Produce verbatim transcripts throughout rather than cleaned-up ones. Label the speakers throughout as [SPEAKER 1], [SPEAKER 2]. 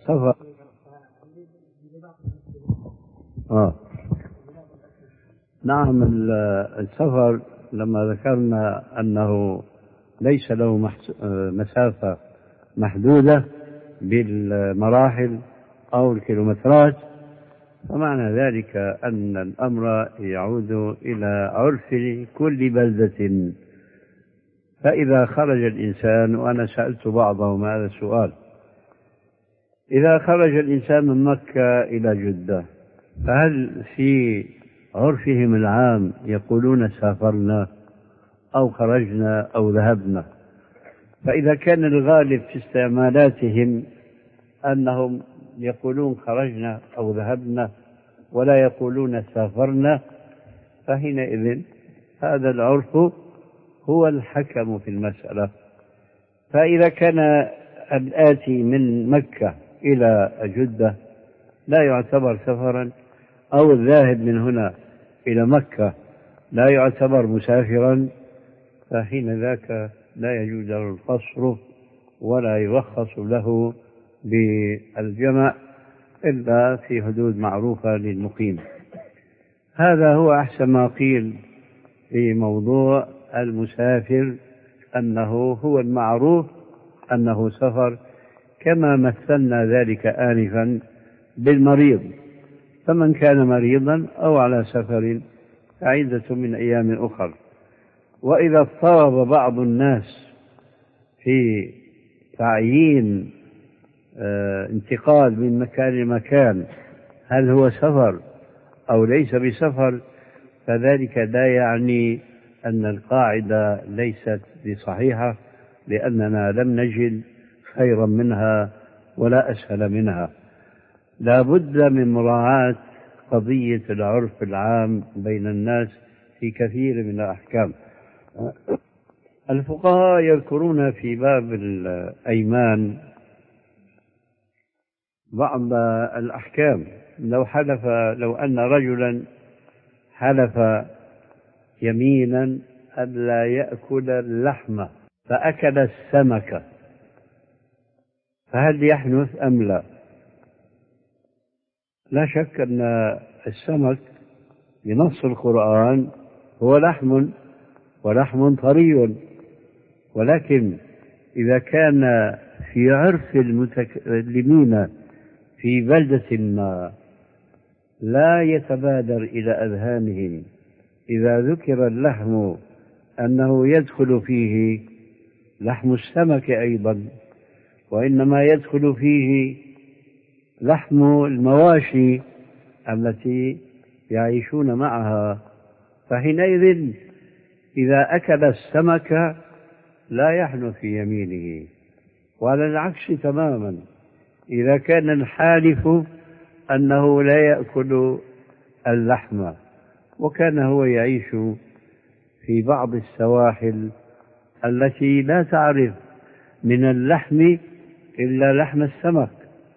[SPEAKER 1] سفر. آه. نعم، السفر لما ذكرنا أنه ليس له مسافة محدودة بالمراحل أو الكيلومترات، فمعنى ذلك أن الأمر يعود إلى عرف كل بلدة. فإذا خرج الإنسان، وأنا سألت بعضهم هذا السؤال، إذا خرج الإنسان من مكة إلى جدة، فهل في عرفهم العام يقولون سافرنا أو خرجنا أو ذهبنا؟ فإذا كان الغالب في استعمالاتهم أنهم يقولون خرجنا أو ذهبنا ولا يقولون سافرنا، فحينئذ هذا العرف هو الحكم في المسألة. فإذا كان الآتي من مكة إلى جدة لا يعتبر سفرا، أو الذاهب من هنا إلى مكة لا يعتبر مسافرا، فحين ذاك لا يجوز له القصر ولا يرخص له بالجمع إلا في حدود معروفة للمقيم. هذا هو أحسن ما قيل في موضوع المسافر، أنه هو المعروف أنه سفر، كما مثلنا ذلك آنفا بالمريض. فمن كان مريضا أو على سفر فعدة من أيام أخر. وإذا اضطرب بعض الناس في تعيين اه انتقال من مكان لمكان، هل هو سفر أو ليس بسفر، فذلك لا يعني أن القاعدة ليست بصحيحة، لأننا لم نجد خيرا منها ولا أسهل منها. لا بد من مراعاة قضية العرف العام بين الناس في كثير من الأحكام. الفقهاء يذكرون في باب الأيمان بعض الأحكام. لو حلف لو أن رجلا حلف يمينا ألا يأكل اللحم فأكل السمك، فهل يحنث أم لا؟ لا شك أن السمك بنص القرآن هو لحم، ولحم طري، ولكن إذا كان في عرف المتكلمين في بلدة ما لا يتبادر إلى أذهانهم إذا ذكر اللحم أنه يدخل فيه لحم السمك أيضا، وإنما يدخل فيه لحم المواشي التي يعيشون معها. فحينئذ إذا أكل السمك لا يحنث في يمينه. وعلى العكس تماما، إذا كان الحالف أنه لا يأكل اللحم وكان هو يعيش في بعض السواحل التي لا تعرف من اللحم إلا لحم السمك،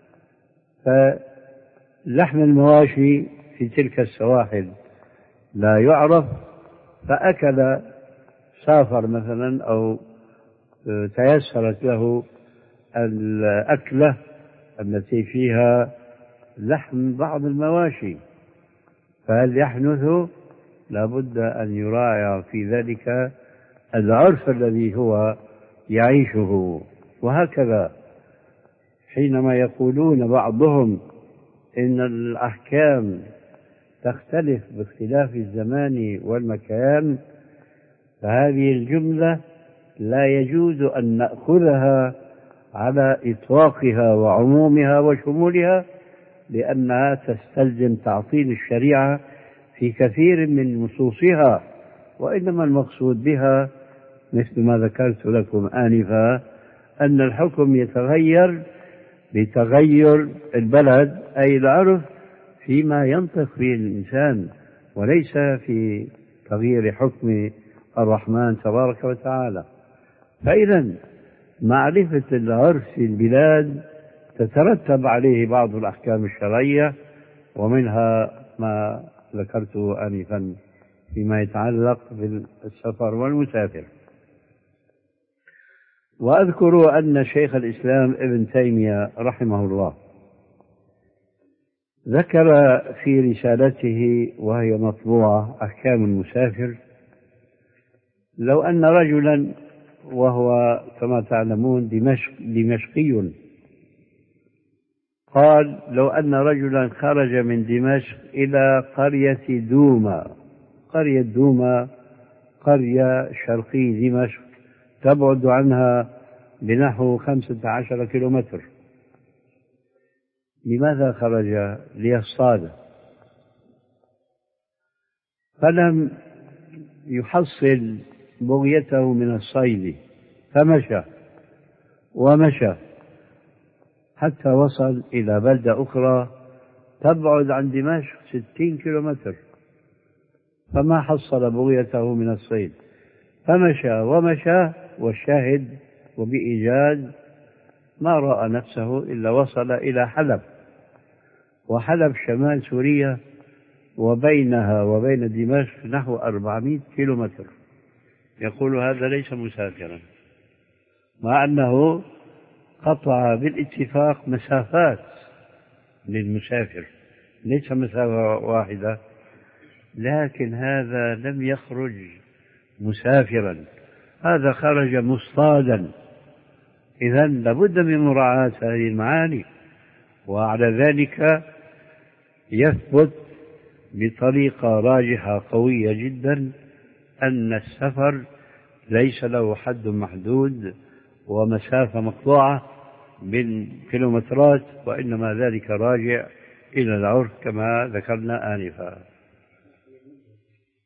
[SPEAKER 1] فلحم المواشي في تلك السواحل لا يعرف، فأكل سافر مثلا أو تيسرت له الأكلة التي فيها لحم بعض المواشي، فهل يحنث؟ لابد أن يراعى في ذلك العرف الذي هو يعيشه. وهكذا حينما يقولون بعضهم إن الأحكام تختلف باختلاف الزمان والمكان، فهذه الجملة لا يجوز أن نأخذها على إطلاقها وعمومها وشمولها، لأنها تستلزم تعطيل الشريعة في كثير من نصوصها، وإنما المقصود بها مثل ما ذكرت لكم آنفا أن الحكم يتغير بتغير البلد، أي العرف فيما ينطق به الإنسان، وليس في تغيير حكم الرحمن تبارك وتعالى. فإذا معرفة العرف في البلاد تترتب عليه بعض الأحكام الشرعية، ومنها ما ذكرته آنفا فيما يتعلق بالسفر والمسافر. وأذكر أن شيخ الإسلام ابن تيمية رحمه الله ذكر في رسالته وهي مطبوعة أحكام المسافر: لو أن رجلا، وهو كما تعلمون دمشق دمشقي، قال: لو أن رجلا خرج من دمشق إلى قرية دوما. قرية دوما قرية شرقي دمشق تبعد عنها بنحو خمسة عشر كيلومتر. لماذا خرج؟ ليصطاد، فلم يحصل بغيته من الصيد، فمشى ومشى حتى وصل إلى بلدة أخرى تبعد عن دمشق ستين كيلومتر، فما حصل بغيته من الصيد، فمشى ومشى، والشاهد وبإيجاز ما رأى نفسه إلا وصل إلى حلب، وحلب شمال سوريا، وبينها وبين دمشق نحو أربعمائة كيلومتر. يقول هذا ليس مسافرا، مع أنه قطع بالاتفاق مسافات للمسافر، ليس مسافة واحدة، لكن هذا لم يخرج مسافرا، هذا خرج مصطادا. إذن لابد من مراعاة هذه المعاني. وعلى ذلك يثبت بطريقة راجحة قوية جدا أن السفر ليس له حد محدود ومسافة مقطوعة بالكيلومترات، وإنما ذلك راجع إلى العرف كما ذكرنا آنفا.